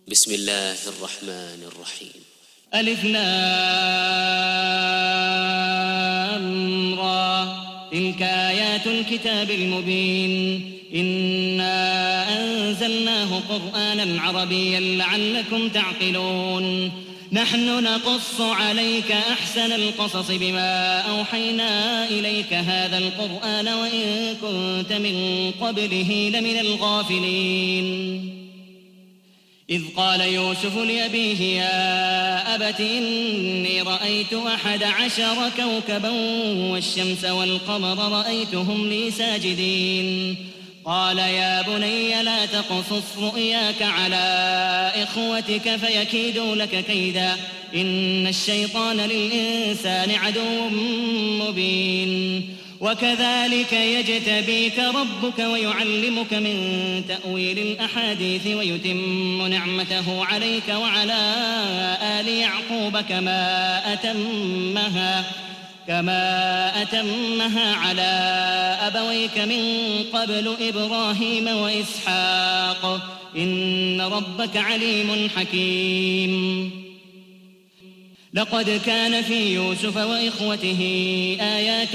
بسم الله الرحمن الرحيم. ألف لام را، تلك آيات الكتاب المبين. إنا أنزلناه قرآنا عربيا لعلكم تعقلون. نحن نقص عليك أحسن القصص بما أوحينا إليك هذا القرآن وإن كنت من قبله لمن الغافلين. إذ قال يوسف لأبيه يا أبت إني رأيت 11 كوكبا والشمس والقمر رأيتهم لي ساجدين. قال يا بني لا تقصص رؤياك على إخوتك فيكيدوا لك كيدا إن الشيطان للإنسان عدو مبين. وكذلك يجتبيك ربك ويعلمك من تأويل الأحاديث ويتم نعمته عليك وعلى آل يعقوب كما أتمها على أبويك من قبل إبراهيم وإسحاق إن ربك عليم حكيم. لقد كان في يوسف وإخوته آيات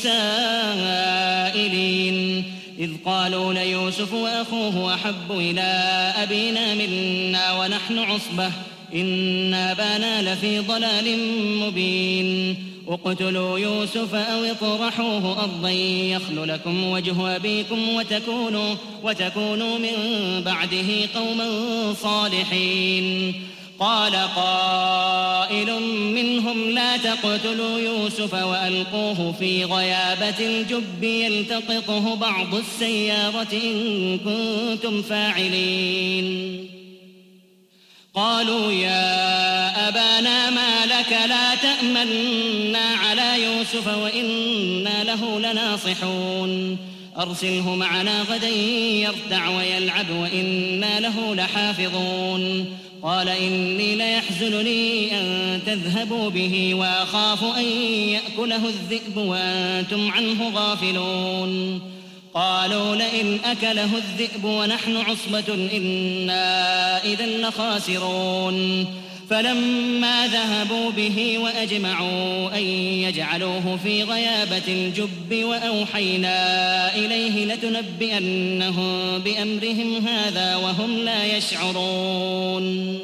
للسائلين إذ قالوا ليوسف وأخوه أحب إلى أبينا منا ونحن عصبة إن أبانا لفي ضلال مبين. اقتلوا يوسف أو اطرحوه أرضا يخل لكم وجه أبيكم وتكونوا من بعده قوما صالحين. قال قائل منهم لا تقتلوا يوسف وألقوه في غيابة الجب يلتقطه بعض السيارة إن كنتم فاعلين. قالوا يا أبانا ما لك لا تأمنا على يوسف وإنا له لناصحون. أرسله معنا غدا يرتع ويلعب وإنا له لحافظون. قال إني ليحزنني أن تذهبوا به وأخاف أن يأكله الذئب وأنتم عنه غافلون. قالوا لئن أكله الذئب ونحن عصبة إنا إذا لخاسرون. فلما ذهبوا به وأجمعوا أن يجعلوه في غيابة الجب وأوحينا إليه لتنبئنهم بأمرهم هذا وهم لا يشعرون.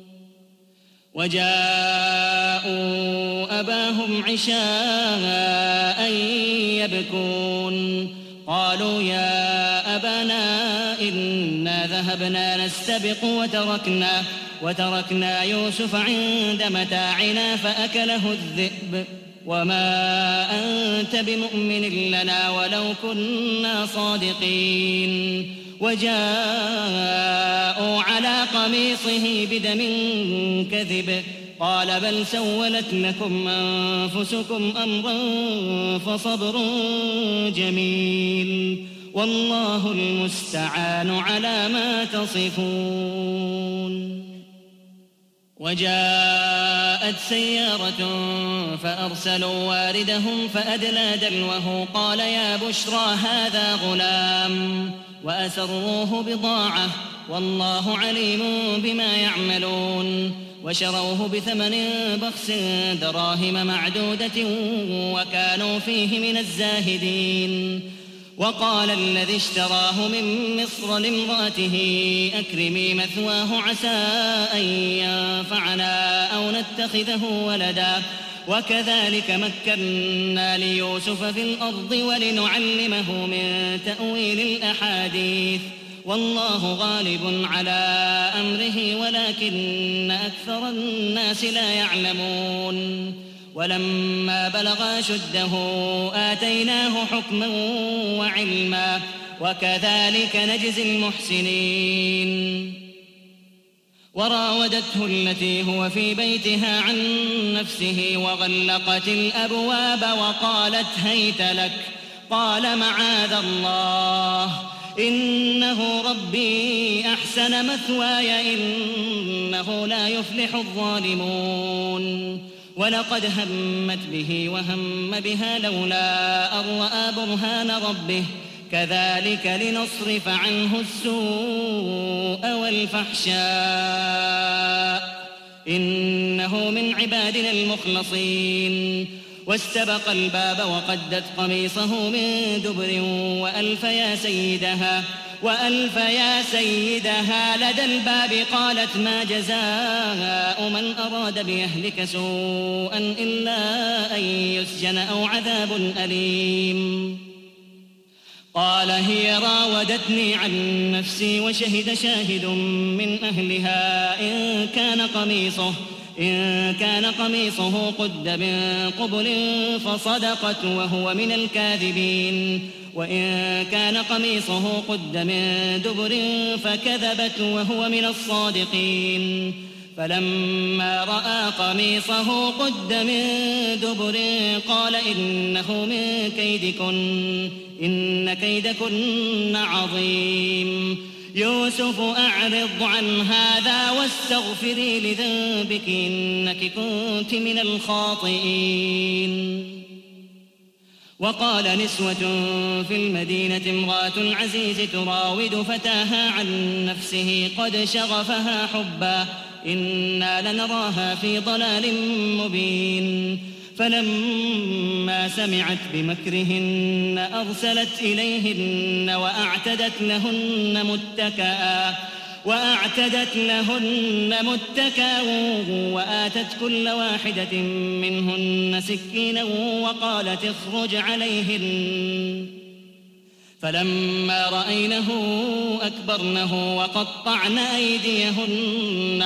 وجاءوا أباهم عشاء يبكون. قالوا يا أبانا إنا ذهبنا نستبق وتركنا يوسف عند متاعنا فأكله الذئب وما أنت بمؤمن لنا ولو كنا صادقين. وجاءوا على قميصه بدم كذب قال بل سولت لكم أنفسكم أمرا فصبر جميل والله المستعان على ما تصفون. وجاءت سيارة فأرسلوا واردهم فأدلى دلوه قال يا بشرى هذا غلام وأسروه بضاعة والله عليم بما يعملون. وشروه بثمن بخس دراهم معدودة وكانوا فيه من الزاهدين. وقال الذي اشتراه من مصر لامرأته أكرمي مثواه عسى أن ينفعنا أو نتخذه ولدا وكذلك مكنا ليوسف في الأرض ولنعلمه من تأويل الأحاديث والله غالب على أمره ولكن أكثر الناس لا يعلمون. ولما بلغ أشده آتيناه حكما وعلما وكذلك نجزي المحسنين. وراودته التي هو في بيتها عن نفسه وغلقت الأبواب وقالت هيت لك قال معاذ الله إنه ربي أحسن مثواي إنه لا يفلح الظالمون. ولقد همت به وهم بها لولا أن رأى برهان ربه كذلك لنصرف عنه السوء والفحشاء إنه من عبادنا المخلصين. واستبق الباب وقدت قميصه من دبر وألف يا سيدها لدى الباب. قالت ما جزاء من أراد بأهلك سوءا إلا أن يسجن أو عذاب أليم. قال هي راودتني عن نفسي وشهد شاهد من أهلها إن كان قميصه قد من قبل فصدقت وهو من الكاذبين وإن كان قميصه قد من دبر فكذبت وهو من الصادقين. فلما رأى قميصه قد من دبر قال إنه من كيدكن إن كيدكن عظيم. يوسف أعرض عن هذا واستغفري لذنبك إنك كنت من الخاطئين. وقال نسوة في المدينة امرأة العزيز تراود فتاها عن نفسه قد شغفها حبا إنا لنراها في ضلال مبين. فلما سمعت بمكرهن أرسلت إليهن وأعتدت لهن متكأ وآتت كل واحدة منهن سكينا وقالت اخرج عليهن. فلما رأينه أكبرنه وقطعن أيديهن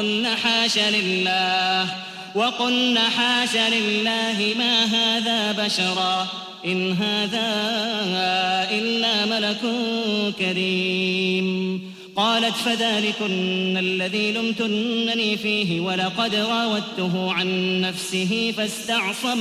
وقلن حاش لله ما هذا بشرا إن هذا إلا ملك كريم. قالت فذلكن الذي لمتنني فيه ولقد راودته عن نفسه فاستعصم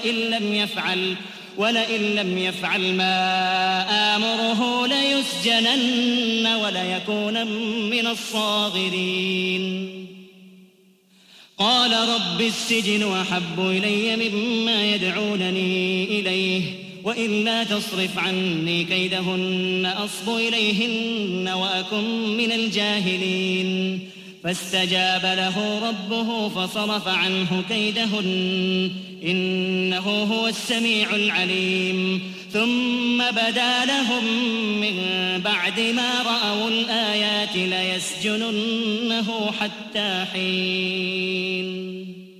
ولئن لم يفعل ما آمره ليسجنن وليكون من الصاغرين. قال رب السجن أحب إلي مما يدعونني إليه وإلا تصرف عني كيدهن أصب إليهن وأكن من الجاهلين. فاستجاب له ربه فصرف عنه كيدهن إنه هو السميع العليم. ثم بدا لهم من بعد ما رأوا الآيات ليسجننه حتى حين.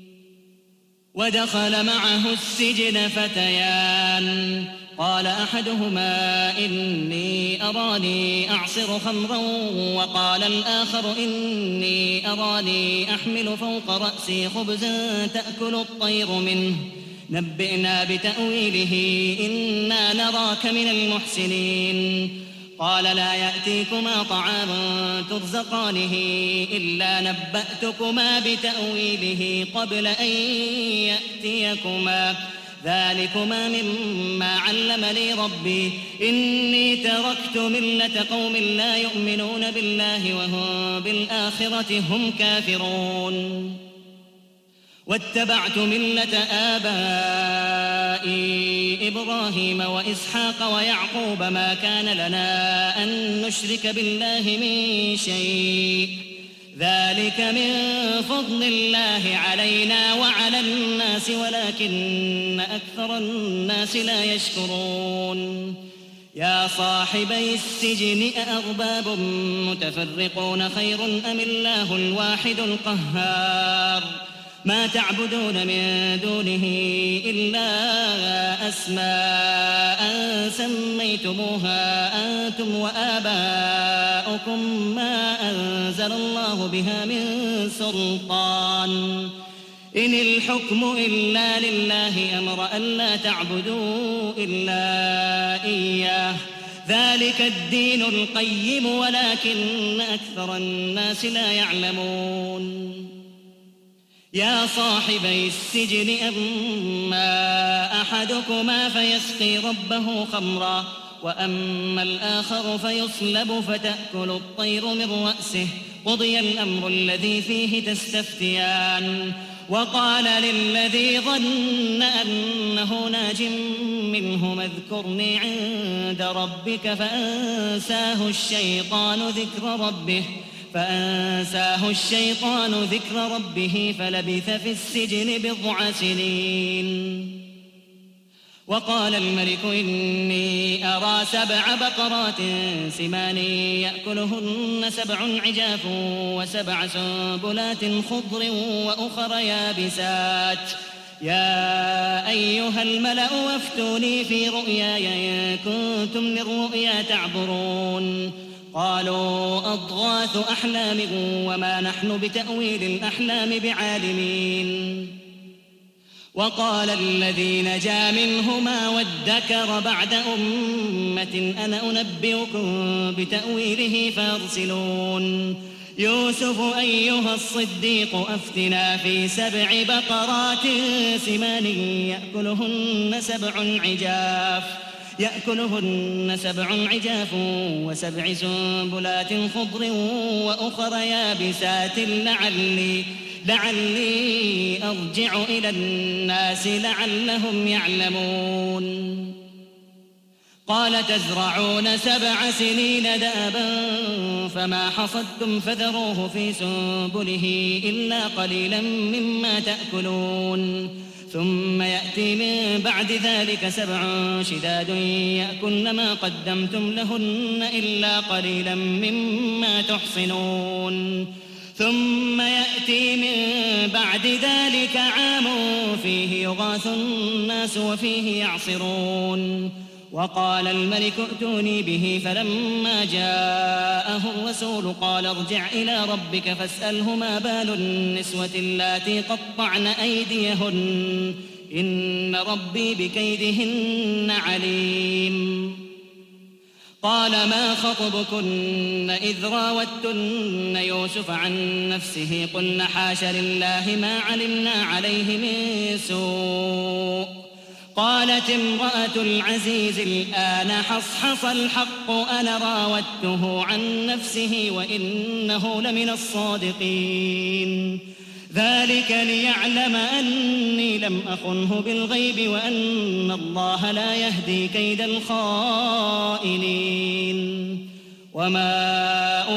ودخل معه السجن فتيان قال أحدهما إني أراني أعصر خمرا وقال الآخر إني أراني أحمل فوق رأسي خبزا تأكل الطير منه نبئنا بتأويله إنا نراك من المحسنين. قال لا يأتيكما طعام ترزقانه إلا نبأتكما بتأويله قبل أن يأتيكما ذلكما مما علمني ربي إني تركت ملة قوم لا يؤمنون بالله وهم بالآخرة هم كافرون واتبعت ملة آبائي إبراهيم وإسحاق ويعقوب ما كان لنا أن نشرك بالله من شيء ذلك من فضل الله علينا وعلى الناس ولكن أكثر الناس لا يشكرون. يا صاحبي السجن أأرباب متفرقون خير أم الله الواحد القهار ما تعبدون من دونه إلا أسماء سميتموها أنتم وآباؤكم ما أنزل الله بها من سلطان إن الحكم إلا لله أمر ألا تعبدوا إلا إياه ذلك الدين القيم ولكن أكثر الناس لا يعلمون. يا صاحبي السجن أما أحدكما فيسقي ربه خمرا وأما الآخر فيصلب فتأكل الطير من رأسه قضي الأمر الذي فيه تستفتيان وقال للذي ظن أنه ناج منه اذكرني عند ربك فأنساه الشيطان ذكر ربه فلبث في السجن 9 سنين. وقال الملك إني أرى 7 بقرات سمان يأكلهن 7 عجاف و7 سنبلات خضر وأخر يابسات يا أيها الملأ أفتوني في رؤياي إن كنتم للرؤيا تعبرون. قالوا أضغاث أحلام وما نحن بتأويل الأحلام بعالمين. وقال الذي نجا منهما وادكر بعد أمة أنا أنبئكم بتأويله فارسلون. يوسف أيها الصديق أفتنا في 7 بقرات سمان يأكلهن 7 عجاف و7 سنبلات خضر وأخر يابسات لعلي أرجع إلى الناس لعلهم يعلمون. قال تزرعون 7 سنين دابا فما حصدتم فذروه في سنبله إلا قليلا مما تأكلون. ثم يأتي من بعد ذلك 7 شداد يأكلن ما قدمتم لهن إلا قليلا مما تحصنون. ثم يأتي من بعد ذلك عام فيه يغاث الناس وفيه يعصرون. وقال الملك ائتوني به فلما جاءه الرسول قال ارجع إلى ربك فاسأله ما بال النسوة اللاتي قطعن أيديهن إن ربي بكيدهن عليم. قال ما خطبكن إذ راوتن يوسف عن نفسه قلن حاش لله ما علمنا عليه من سوء. قالت امرأة العزيز الآن حصحص الحق أنا راودته عن نفسه وإنه لمن الصادقين. ذلك ليعلم أني لم أخنه بالغيب وأن الله لا يهدي كيد الخائنين. وما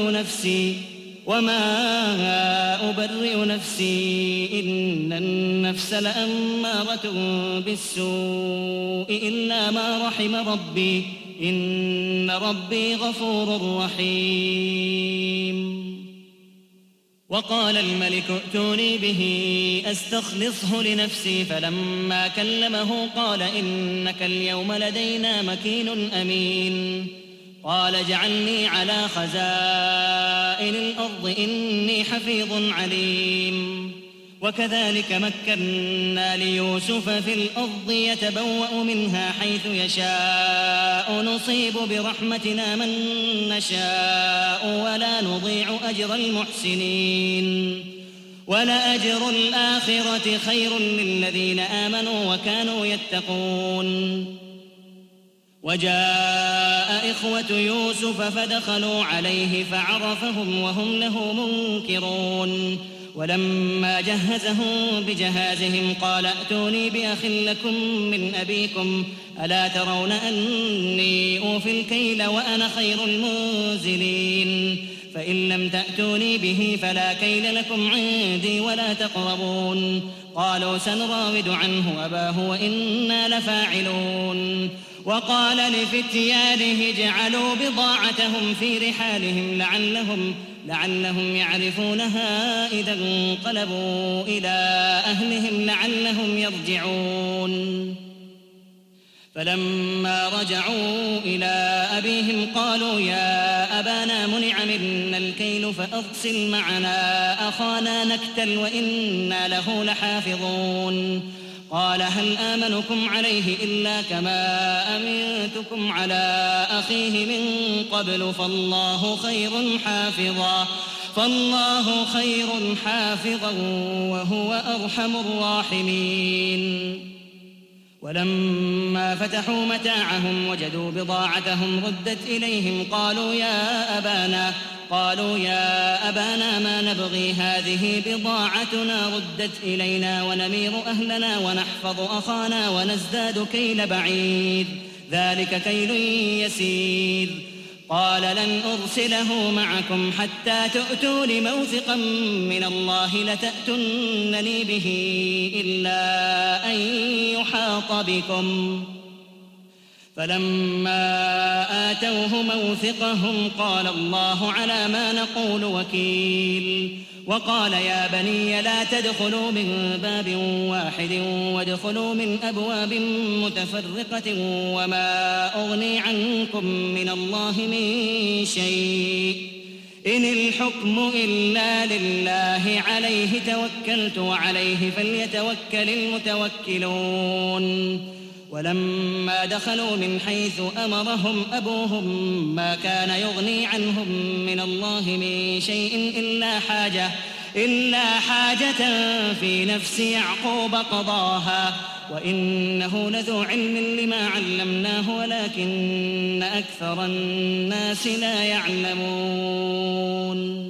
أبرئ نفسي إن النفس لأمارة بالسوء إلا ما رحم ربي إن ربي غفور رحيم. وقال الملك ائتوني به أستخلصه لنفسي فلما كلمه قال إنك اليوم لدينا مكين أمين. قال اجعلني على خزائن الأرض إني حفيظ عليم. وكذلك مكنا ليوسف في الأرض يتبوأ منها حيث يشاء نصيب برحمتنا من نشاء ولا نضيع أجر المحسنين. ولأجر الآخرة خير للذين آمنوا وكانوا يتقون. وجاء إخوة يوسف فدخلوا عليه فعرفهم وهم له منكرون. ولما جهزهم بجهازهم قال ائتوني بأخ لكم من أبيكم ألا ترون أني أوفي الكيل وأنا خير المنزلين. فإن لم تأتوني به فلا كيل لكم عندي ولا تقربون. قالوا سنراود عنه أباه وإنا لفاعلون. وقال لفتيانه اجعلوا بضاعتهم في رحالهم لعلهم يعرفونها إذا انقلبوا إلى أهلهم لعلهم يرجعون. فلما رجعوا إلى أبيهم قالوا يا أبانا منع منا الكيل فأرسل معنا أخانا نكتل وإنا له لحافظون. قال هل آمنكم عليه إلا كما أمنتكم على أخيه من قبل فالله خير حافظا وهو أرحم الراحمين. ولما فتحوا متاعهم وجدوا بضاعتهم ردت إليهم قالوا يا أبانا قالوا يا أبانا ما نبغي هذه بضاعتنا ردت إلينا ونمير أهلنا ونحفظ أخانا ونزداد كيل بعير ذلك كيل يسير. قال لن أرسله معكم حتى تؤتون موثقا من الله لتأتونني به إلا أن يحاط بكم. فلما آتوه موثقهم قال الله على ما نقول وكيل. وقال يا بني لا تدخلوا من باب واحد وادخلوا من أبواب متفرقة وما أغني عنكم من الله من شيء إن الحكم إلا لله عليه توكلت وعليه فليتوكل المتوكلون. ولما دخلوا من حيث أمرهم أبوهم ما كان يغني عنهم من الله من شيء إلا حاجة في نفس يعقوب قضاها وإنه لذو علم لما علمناه ولكن أكثر الناس لا يعلمون.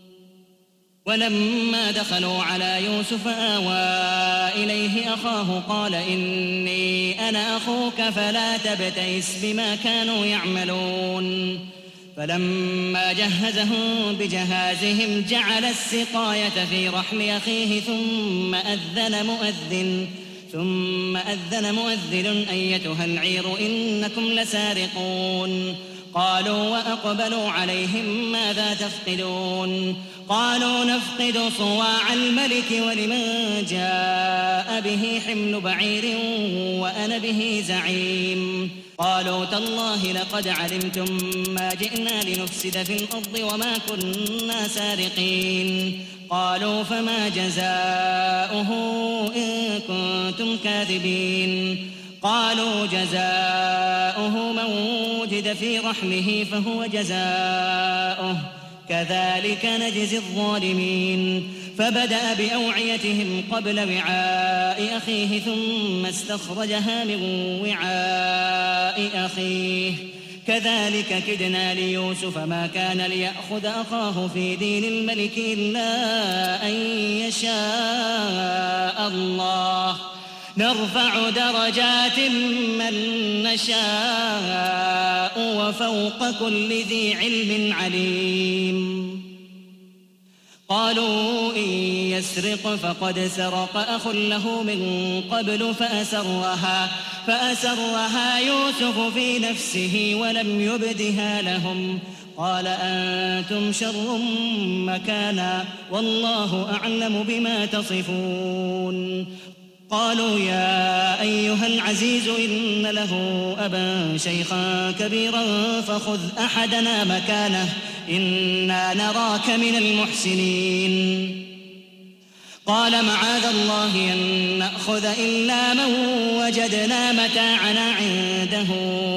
ولما دخلوا على يوسف آوى إليه أخاه قال إني أنا أخوك فلا تبتئس بما كانوا يعملون. فلما جهزهم بجهازهم جعل السقاية في رحل أخيه ثم أذن مؤذن أيتها العير إنكم لسارقون. قالوا وأقبلوا عليهم ماذا تفقدون؟ قالوا نفقد صواع الملك ولمن جاء به حمل بعير وأنا به زعيم. قالوا تالله لقد علمتم ما جئنا لنفسد في الأرض وما كنا سارقين. قالوا فما جزاؤه إن كنتم كاذبين؟ قالوا جزاؤه من وجد في رحله فهو جزاؤه كذلك نجزي الظالمين. فبدأ بأوعيتهم قبل وعاء أخيه ثم استخرجها من وعاء أخيه كذلك كدنا ليوسف ما كان ليأخذ أخاه في دين الملك إلا أن يشاء الله نرفع درجات من نشاء وفوق كل ذي علم عليم. قالوا إن يسرق فقد سرق أخ له من قبل فأسرها يوسف في نفسه ولم يبدها لهم. قال أنتم شر مكانا والله أعلم بما تصفون. قالوا يا أيها العزيز إن له أبا شيخا كبيرا فخذ أحدنا مكانه إنا نراك من المحسنين. قال معاذ الله أن نأخذ إلا من وجدنا متاعنا عنده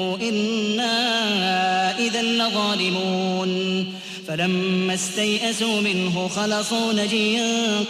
إنا إذا لظالمون. فلما استيئسوا منه خلصوا نجيا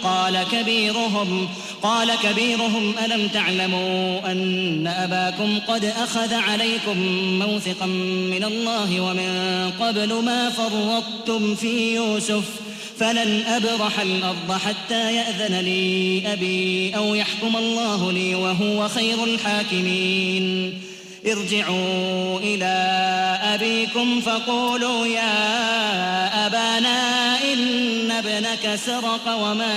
قال كبيرهم ألم تعلموا أن أباكم قد أخذ عليكم موثقا من الله ومن قبل ما فرطتم في يوسف فلن أبرح الأرض حتى يأذن لي أبي أو يحكم الله لي وهو خير الحاكمين. ارجعوا إلى أبيكم فقولوا يا أبانا إن ابنك سرق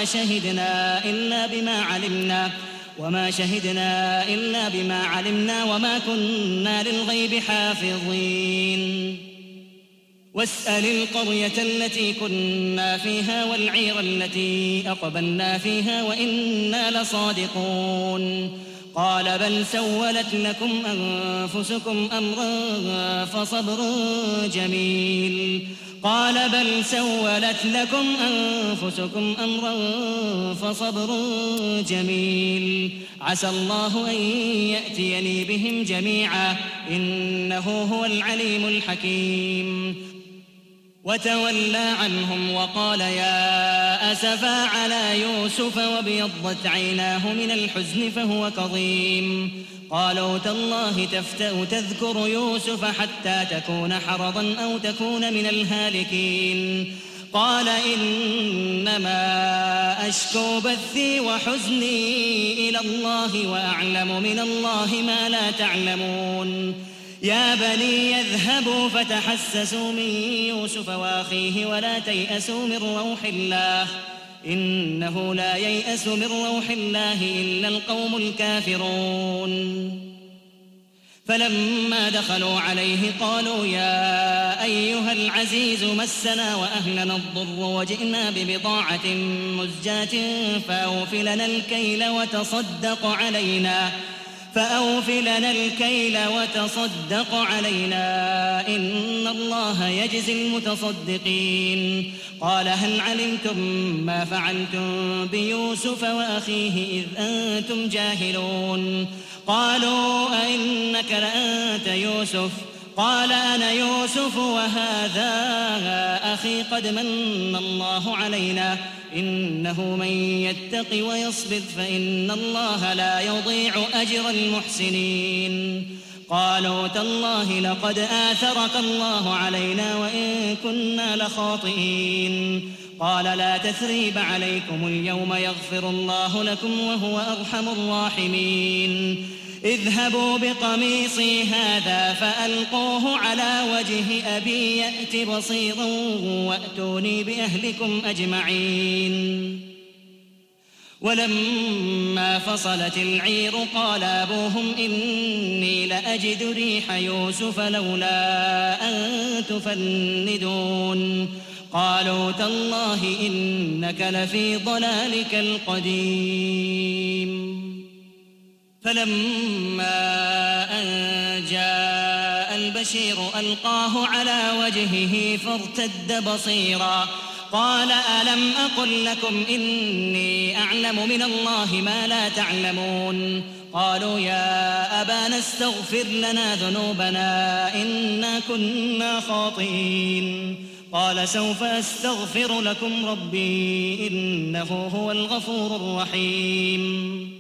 وما شهدنا إلا بما علمنا وما كنا للغيب حافظين. واسأل القرية التي كنا فيها والعير التي أقبلنا فيها وإنا لصادقون. قال بل سولت لكم أنفسكم أمرا فصبر جميل عسى الله أن يأتيني بهم جميعا إنه هو العليم الحكيم. وتولى عنهم وقال يا أسفا على يوسف وابيضت عيناه من الحزن فهو كظيم. قالوا تالله تفتأ تذكر يوسف حتى تكون حرضا أو تكون من الهالكين. قال إنما أشكو بثي وحزني إلى الله وأعلم من الله ما لا تعلمون. يا بني اذهبوا فتحسسوا من يوسف وأخيه ولا تيأسوا من روح الله إنه لا ييأس من روح الله إلا القوم الكافرون. فلما دخلوا عليه قالوا يا أيها العزيز مسنا وأهلنا الضر وجئنا ببضاعة مزجاة فأوف لنا الكيل وتصدق علينا إن الله يجزي المتصدقين. قال هل علمتم ما فعلتم بيوسف وأخيه إذ أنتم جاهلون؟ قالوا أئنك لأنت يوسف؟ قال أنا يوسف وهذا أخي قد من الله علينا إنه من يتق ويصبر فإن الله لا يضيع أجر المحسنين. قالوا تالله لقد آثرك الله علينا وإن كنا لخاطئين. قال لا تثريب عليكم اليوم يغفر الله لكم وهو أرحم الراحمين. اذهبوا بقميصي هذا فألقوه على وجه أبي يأت بصيرا وأتوني بأهلكم أجمعين. ولما فصلت العير قال أبوهم إني لأجد ريح يوسف لولا أن تفندون. قالوا تالله إنك لفي ضلالك القديم. فلما أن جاء البشير ألقاه على وجهه فارتد بصيرا قال ألم أقل لكم إني أعلم من الله ما لا تعلمون؟ قالوا يا أبانا استغفر لنا ذنوبنا إنا كنا خاطئين. قال سوف أستغفر لكم ربي إنه هو الغفور الرحيم.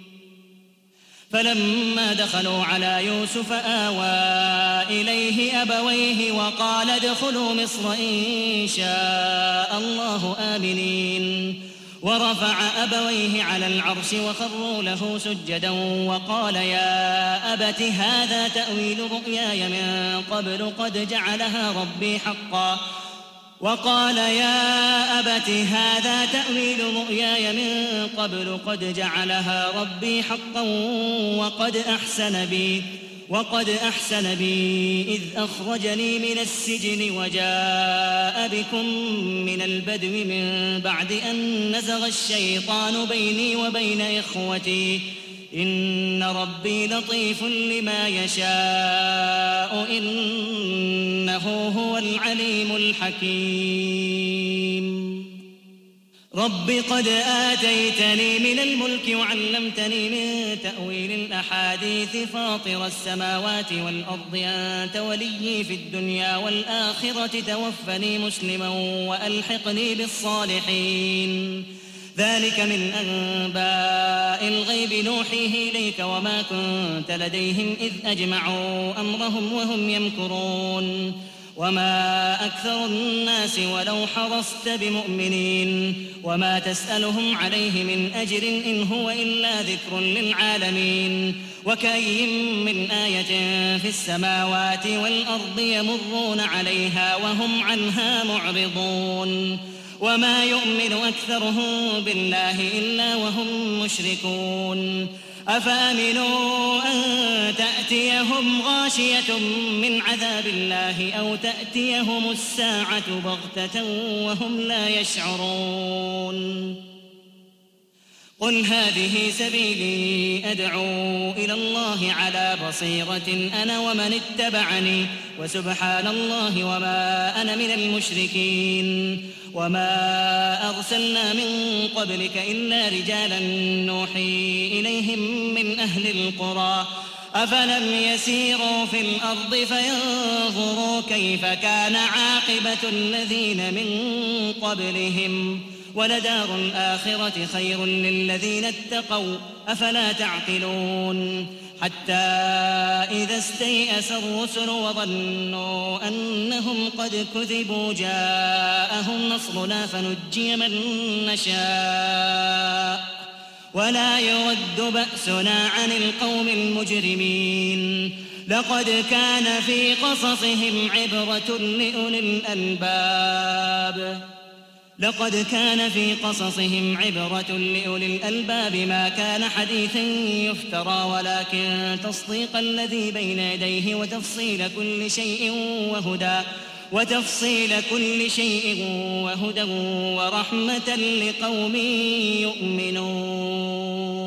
فلما دخلوا على يوسف آوى إليه أبويه وقال ادخلوا مصر إن شاء الله آمنين. ورفع أبويه على العرش وخروا له سجدا وقال يا أبت هذا تأويل رؤياي من قبل قد جعلها ربي حقا وقد أحسن بي إذ أخرجني من السجن وجاء بكم من البدو من بعد أن نزغ الشيطان بيني وبين إخوتي إن ربي لطيف لما يشاء إنه هو العليم الحكيم. رب قد آتيتني من الملك وعلمتني من تأويل الأحاديث فاطر السماوات والأرض أنت وليي في الدنيا والآخرة توفني مسلما وألحقني بالصالحين. ذلك من أنباء الغيب نوحيه إليك وما كنت لديهم إذ أجمعوا أمرهم وهم يمكرون. وما أكثر الناس ولو حرصت بمؤمنين وما تسألهم عليه من أجر إن هو إلا ذكر للعالمين. وكأي من آية في السماوات والأرض يمرون عليها وهم عنها معرضون. وما يؤمن أكثرهم بالله إلا وهم مشركون. أفأمنوا أن تأتيهم غاشية من عذاب الله أو تأتيهم الساعة بغتة وهم لا يشعرون. قل هذه سبيلي أدعو إلى الله على بصيرة أنا ومن اتبعني وسبحان الله وما أنا من المشركين. وما أرسلنا من قبلك إلا رجالا نوحي إليهم من أهل القرى أفلم يسيروا في الأرض فينظروا كيف كان عاقبة الذين من قبلهم ولدار الآخرة خير للذين اتقوا أفلا تعقلون حتى إذا استيأس الرسل وظنوا أنهم قد كذبوا جاءهم نصرنا فنجي من نشاء ولا يرد بأسنا عن القوم المجرمين لقد كان في قصصهم عبرة لأولي الألباب ما كان حديثا يفترى ولكن تصديق الذي بين يديه وتفصيل كل شيء وهدى ورحمة لقوم يؤمنون.